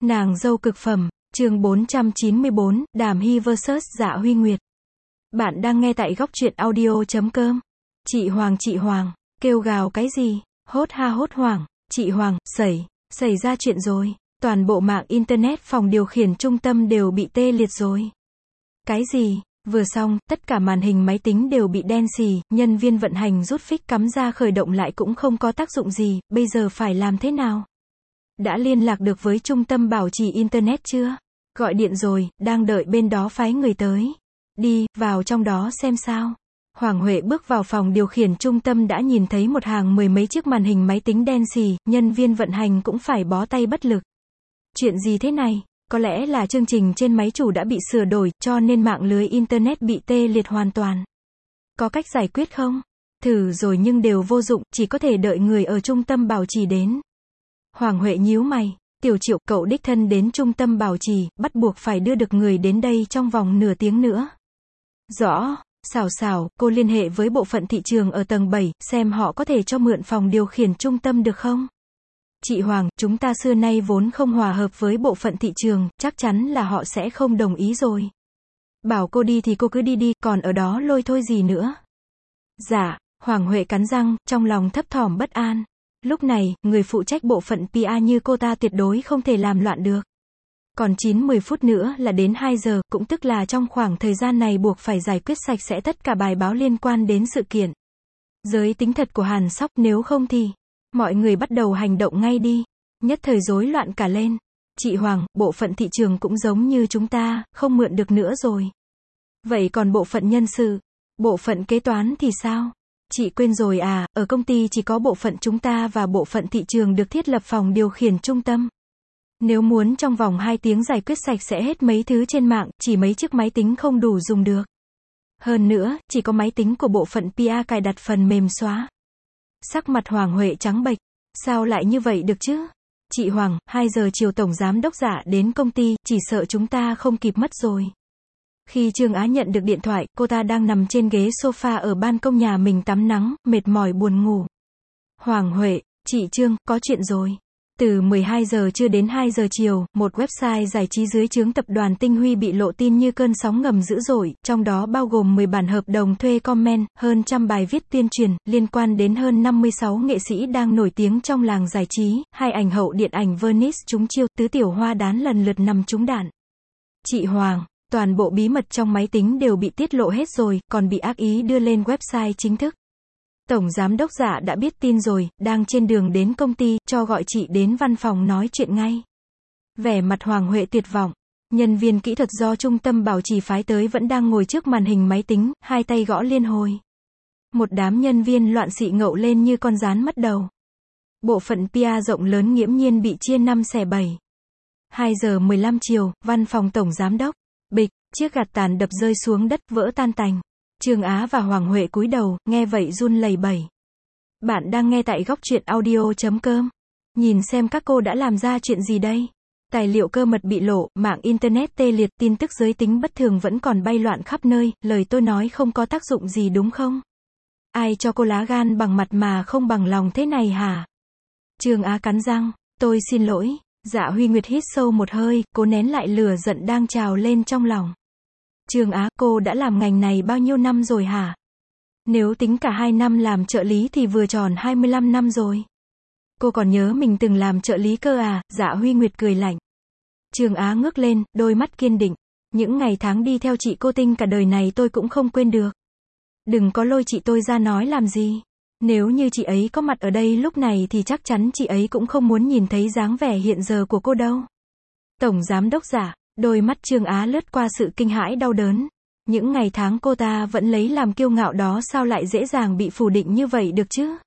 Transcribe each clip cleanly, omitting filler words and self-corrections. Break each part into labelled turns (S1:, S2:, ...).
S1: Nàng dâu cực phẩm, chương 494, Đàm Hy vs Dạ Huy Nguyệt. Bạn đang nghe tại góc truyện audio.com. Chị Hoàng, kêu gào cái gì? Hốt ha hốt hoảng, chị Hoàng, xảy ra chuyện rồi. Toàn bộ mạng Internet phòng điều khiển trung tâm đều bị tê liệt rồi. Cái gì? Vừa xong, tất cả màn hình máy tính đều bị đen xì, nhân viên vận hành rút phích cắm ra khởi động lại cũng không có tác dụng gì, bây giờ phải làm thế nào? Đã liên lạc được với trung tâm bảo trì Internet chưa? Gọi điện rồi, đang đợi bên đó phái người tới. Đi, vào trong đó xem sao. Hoàng Huệ bước vào phòng điều khiển trung tâm đã nhìn thấy một hàng mười mấy chiếc màn hình máy tính đen xì, nhân viên vận hành cũng phải bó tay bất lực. Chuyện gì thế này? Có lẽ là chương trình trên máy chủ đã bị sửa đổi, cho nên mạng lưới Internet bị tê liệt hoàn toàn. Có cách giải quyết không? Thử rồi nhưng đều vô dụng, chỉ có thể đợi người ở trung tâm bảo trì đến. Hoàng Huệ nhíu mày, Tiểu Triệu, cậu đích thân đến trung tâm bảo trì, bắt buộc phải đưa được người đến đây trong vòng nửa tiếng nữa. Rõ, Xảo, cô liên hệ với bộ phận thị trường ở tầng 7, xem họ có thể cho mượn phòng điều khiển trung tâm được không? Chị Hoàng, chúng ta xưa nay vốn không hòa hợp với bộ phận thị trường, chắc chắn là họ sẽ không đồng ý rồi. Bảo cô đi thì cô cứ đi, còn ở đó lôi thôi gì nữa. Dạ, Hoàng Huệ cắn răng, trong lòng thấp thỏm bất an. Lúc này, người phụ trách bộ phận PR như cô ta tuyệt đối không thể làm loạn được. Còn 9-10 phút nữa là đến 2 giờ, cũng tức là trong khoảng thời gian này buộc phải giải quyết sạch sẽ tất cả bài báo liên quan đến sự kiện. Giới tính thật của Hàn Sóc, nếu không thì mọi người bắt đầu hành động ngay đi. Nhất thời rối loạn cả lên. Chị Hoàng, bộ phận thị trường cũng giống như chúng ta, không mượn được nữa rồi. Vậy còn bộ phận nhân sự, bộ phận kế toán thì sao? Chị quên rồi à, ở công ty chỉ có bộ phận chúng ta và bộ phận thị trường được thiết lập phòng điều khiển trung tâm. Nếu muốn trong vòng 2 tiếng giải quyết sạch sẽ hết mấy thứ trên mạng, chỉ mấy chiếc máy tính không đủ dùng được. Hơn nữa, chỉ có máy tính của bộ phận PR cài đặt phần mềm xóa. Sắc mặt Hoàng Huệ trắng bệch. Sao lại như vậy được chứ? Chị Hoàng, 2 giờ chiều tổng giám đốc Dạ đến công ty, chỉ sợ chúng ta không kịp mất rồi. Khi Trương Á nhận được điện thoại, cô ta đang nằm trên ghế sofa ở ban công nhà mình tắm nắng, mệt mỏi buồn ngủ. Hoàng Huệ, chị Trương, có chuyện rồi. Từ 12 giờ trưa đến 2 giờ chiều, một website giải trí dưới trướng tập đoàn Tinh Huy bị lộ tin như cơn sóng ngầm dữ dội, trong đó bao gồm 10 bản hợp đồng thuê comment, hơn trăm bài viết tuyên truyền, liên quan đến hơn 56 nghệ sĩ đang nổi tiếng trong làng giải trí, 2 ảnh hậu điện ảnh Venice trúng chiêu, tứ tiểu hoa đán lần lượt nằm trúng đạn. Chị Hoàng, toàn bộ bí mật trong máy tính đều bị tiết lộ hết rồi, còn bị ác ý đưa lên website chính thức. Tổng giám đốc Dạ đã biết tin rồi, đang trên đường đến công ty, cho gọi chị đến văn phòng nói chuyện ngay. Vẻ mặt Hoàng Huệ tuyệt vọng. Nhân viên kỹ thuật do trung tâm bảo trì phái tới vẫn đang ngồi trước màn hình máy tính, hai tay gõ liên hồi. Một đám nhân viên loạn xị ngậu lên như con gián mất đầu. Bộ phận PR rộng lớn nghiễm nhiên bị chia 5 xẻ 7. 2 giờ 15 chiều, văn phòng tổng giám đốc. Bịch, chiếc gạt tàn đập rơi xuống đất, vỡ tan tành. Trương Á và Hoàng Huệ cúi đầu, nghe vậy run lẩy bẩy. Bạn đang nghe tại góc truyện audio.com. Nhìn xem các cô đã làm ra chuyện gì đây? Tài liệu cơ mật bị lộ, mạng Internet tê liệt, tin tức giới tính bất thường vẫn còn bay loạn khắp nơi, lời tôi nói không có tác dụng gì đúng không? Ai cho cô lá gan bằng mặt mà không bằng lòng thế này hả? Trương Á cắn răng, tôi xin lỗi. Dạ Huy Nguyệt hít sâu một hơi, cố nén lại lửa giận đang trào lên trong lòng. Trương Á, cô đã làm ngành này bao nhiêu năm rồi hả? Nếu tính cả 2 năm làm trợ lý thì vừa tròn 25 năm rồi. Cô còn nhớ mình từng làm trợ lý cơ à? Dạ Huy Nguyệt cười lạnh. Trương Á ngước lên, đôi mắt kiên định. Những ngày tháng đi theo chị cô Tinh cả đời này tôi cũng không quên được. Đừng có lôi chị tôi ra nói làm gì. Nếu như chị ấy có mặt ở đây lúc này thì chắc chắn chị ấy cũng không muốn nhìn thấy dáng vẻ hiện giờ của cô đâu. Tổng giám đốc Dạ. Đôi mắt Trương Á lướt qua sự kinh hãi đau đớn. Những ngày tháng cô ta vẫn lấy làm kiêu ngạo đó sao lại dễ dàng bị phủ định như vậy được chứ?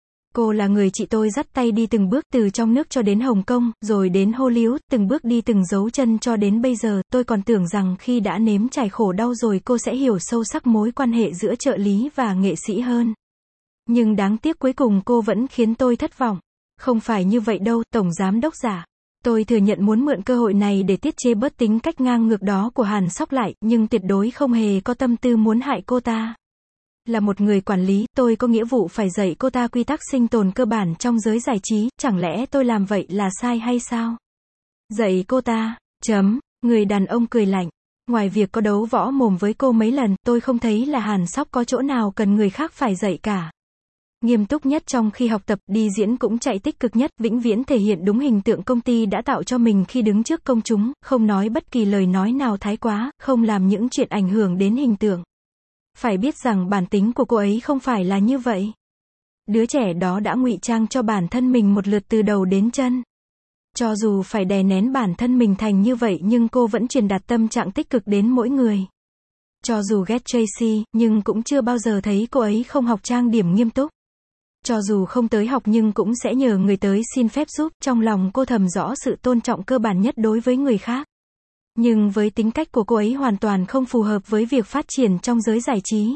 S1: Cô là người chị tôi dắt tay đi từng bước từ trong nước cho đến Hồng Kông, rồi đến Hollywood, từng bước đi từng dấu chân cho đến bây giờ. Tôi còn tưởng rằng khi đã nếm trải khổ đau rồi cô sẽ hiểu sâu sắc mối quan hệ giữa trợ lý và nghệ sĩ hơn. Nhưng đáng tiếc cuối cùng cô vẫn khiến tôi thất vọng. Không phải như vậy đâu, Tổng giám đốc Dạ. Tôi thừa nhận muốn mượn cơ hội này để tiết chế bớt tính cách ngang ngược đó của Hàn Sóc lại, nhưng tuyệt đối không hề có tâm tư muốn hại cô ta. Là một người quản lý, tôi có nghĩa vụ phải dạy cô ta quy tắc sinh tồn cơ bản trong giới giải trí, chẳng lẽ tôi làm vậy là sai hay sao? Dạy cô ta. Người đàn ông cười lạnh. Ngoài việc có đấu võ mồm với cô mấy lần, tôi không thấy là Hàn Sóc có chỗ nào cần người khác phải dạy cả. Nghiêm túc nhất trong khi học tập, đi diễn cũng chạy tích cực nhất, vĩnh viễn thể hiện đúng hình tượng công ty đã tạo cho mình khi đứng trước công chúng, không nói bất kỳ lời nói nào thái quá, không làm những chuyện ảnh hưởng đến hình tượng. Phải biết rằng bản tính của cô ấy không phải là như vậy. Đứa trẻ đó đã ngụy trang cho bản thân mình một lượt từ đầu đến chân. Cho dù phải đè nén bản thân mình thành như vậy nhưng cô vẫn truyền đạt tâm trạng tích cực đến mỗi người. Cho dù ghét Tracy, nhưng cũng chưa bao giờ thấy cô ấy không học trang điểm nghiêm túc. Cho dù không tới học nhưng cũng sẽ nhờ người tới xin phép giúp, trong lòng cô thầm rõ sự tôn trọng cơ bản nhất đối với người khác. Nhưng với tính cách của cô ấy hoàn toàn không phù hợp với việc phát triển trong giới giải trí.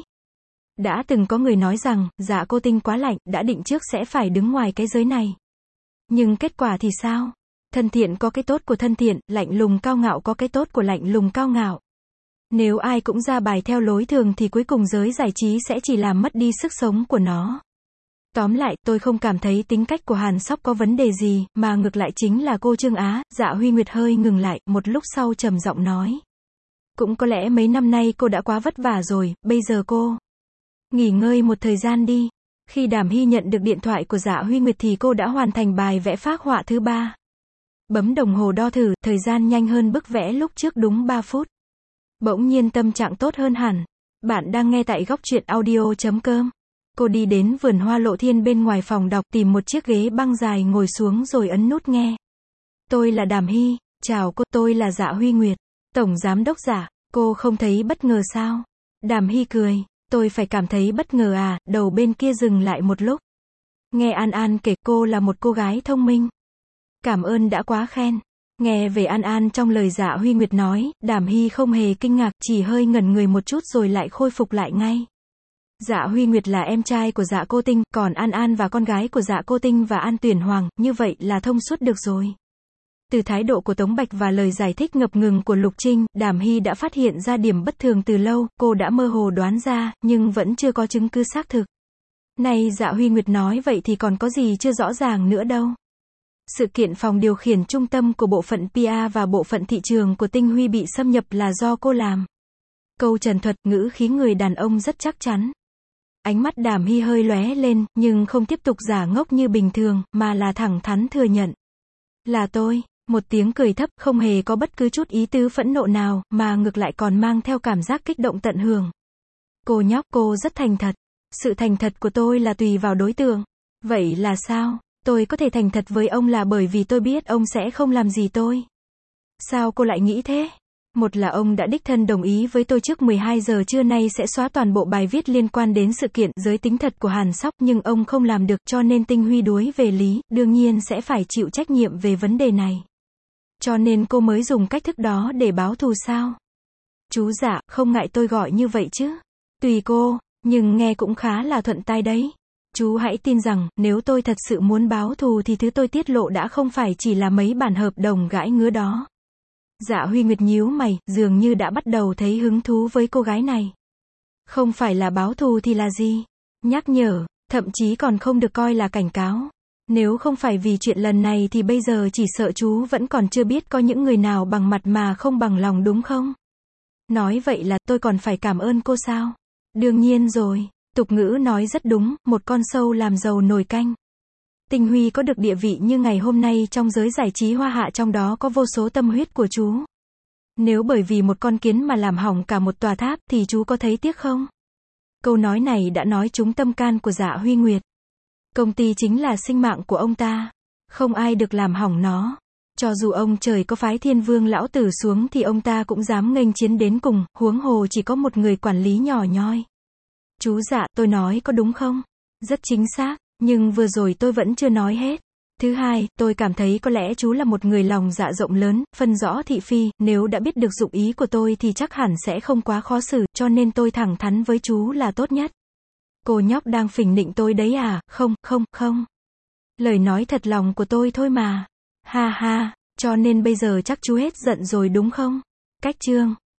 S1: Đã từng có người nói rằng, Dạ Cô Tinh quá lạnh, đã định trước sẽ phải đứng ngoài cái giới này. Nhưng kết quả thì sao? Thân thiện có cái tốt của thân thiện, lạnh lùng cao ngạo có cái tốt của lạnh lùng cao ngạo. Nếu ai cũng ra bài theo lối thường thì cuối cùng giới giải trí sẽ chỉ làm mất đi sức sống của nó. Tóm lại, tôi không cảm thấy tính cách của Hàn Sóc có vấn đề gì, mà ngược lại chính là cô Trương Á. Dạ Huy Nguyệt hơi ngừng lại, một lúc sau trầm giọng nói. Cũng có lẽ mấy năm nay cô đã quá vất vả rồi, bây giờ cô nghỉ ngơi một thời gian đi. Khi Đàm Hy nhận được điện thoại của Dạ Huy Nguyệt thì cô đã hoàn thành bài vẽ phác họa thứ 3. Bấm đồng hồ đo thử, thời gian nhanh hơn bức vẽ lúc trước đúng 3 phút. Bỗng nhiên tâm trạng tốt hơn hẳn. Bạn đang nghe tại góc truyện audio.com. Cô đi đến vườn hoa Lộ Thiên bên ngoài phòng đọc, tìm một chiếc ghế băng dài ngồi xuống rồi ấn nút nghe. Tôi là Đàm Hy. Chào cô, tôi là Dạ Huy Nguyệt, Tổng Giám đốc Dạ. Cô không thấy bất ngờ sao? Đàm Hy cười. Tôi phải cảm thấy bất ngờ à? Đầu bên kia dừng lại một lúc. Nghe An An kể cô là một cô gái thông minh. Cảm ơn đã quá khen. Nghe về An An trong lời Dạ Huy Nguyệt nói, Đàm Hy không hề kinh ngạc, chỉ hơi ngẩn người một chút rồi lại khôi phục lại ngay. Dạ Huy Nguyệt là em trai của Dạ Cô Tinh, còn An An và con gái của Dạ Cô Tinh và An Tuyển Hoàng, như vậy là thông suốt được rồi. Từ thái độ của Tống Bạch và lời giải thích ngập ngừng của Lục Trinh, Đàm Hy đã phát hiện ra điểm bất thường từ lâu, cô đã mơ hồ đoán ra, nhưng vẫn chưa có chứng cứ xác thực. Này Dạ Huy Nguyệt nói vậy thì còn có gì chưa rõ ràng nữa đâu. Sự kiện phòng điều khiển trung tâm của bộ phận PR và bộ phận thị trường của Tinh Huy bị xâm nhập là do cô làm. Câu trần thuật, ngữ khí người đàn ông rất chắc chắn. Ánh mắt Đàm Hy hơi lóe lên, nhưng không tiếp tục giả ngốc như bình thường, mà là thẳng thắn thừa nhận. Là tôi. Một tiếng cười thấp, không hề có bất cứ chút ý tứ phẫn nộ nào, mà ngược lại còn mang theo cảm giác kích động tận hưởng. Cô nhóc, cô rất thành thật. Sự thành thật của tôi là tùy vào đối tượng. Vậy là sao? Tôi có thể thành thật với ông là bởi vì tôi biết ông sẽ không làm gì tôi. Sao cô lại nghĩ thế? Một là ông đã đích thân đồng ý với tôi trước 12 giờ trưa nay sẽ xóa toàn bộ bài viết liên quan đến sự kiện giới tính thật của Hàn Sóc, nhưng ông không làm được, cho nên Tinh Huy đuối về lý, đương nhiên sẽ phải chịu trách nhiệm về vấn đề này. Cho nên cô mới dùng cách thức đó để báo thù sao? Chú Dạ, không ngại tôi gọi như vậy chứ? Tùy cô, nhưng nghe cũng khá là thuận tai đấy. Chú hãy tin rằng, nếu tôi thật sự muốn báo thù thì thứ tôi tiết lộ đã không phải chỉ là mấy bản hợp đồng gãi ngứa đó. Dạ Huy Nguyệt nhíu mày, dường như đã bắt đầu thấy hứng thú với cô gái này. Không phải là báo thù thì là gì? Nhắc nhở, thậm chí còn không được coi là cảnh cáo. Nếu không phải vì chuyện lần này thì bây giờ chỉ sợ chú vẫn còn chưa biết có những người nào bằng mặt mà không bằng lòng đúng không? Nói vậy là tôi còn phải cảm ơn cô sao? Đương nhiên rồi, tục ngữ nói rất đúng, một con sâu làm dầu nồi canh. Tinh Huy có được địa vị như ngày hôm nay trong giới giải trí hoa hạ, trong đó có vô số tâm huyết của chú. Nếu bởi vì một con kiến mà làm hỏng cả một tòa tháp thì chú có thấy tiếc không? Câu nói này đã nói trúng tâm can của Dạ Huy Nguyệt. Công ty chính là sinh mạng của ông ta. Không ai được làm hỏng nó. Cho dù ông trời có phái Thiên Vương lão tử xuống thì ông ta cũng dám nghênh chiến đến cùng, huống hồ chỉ có một người quản lý nhỏ nhoi. Chú Dạ, tôi nói có đúng không? Rất chính xác, nhưng vừa rồi tôi vẫn chưa nói hết. Thứ hai, tôi cảm thấy có lẽ chú là một người lòng dạ rộng lớn, phân rõ thị phi, nếu đã biết được dụng ý của tôi thì chắc hẳn sẽ không quá khó xử, cho nên tôi thẳng thắn với chú là tốt nhất. Cô nhóc đang phỉnh nịnh tôi đấy à? Không. Lời nói thật lòng của tôi thôi mà. Ha ha, cho nên bây giờ chắc chú hết giận rồi đúng không? Cách chương.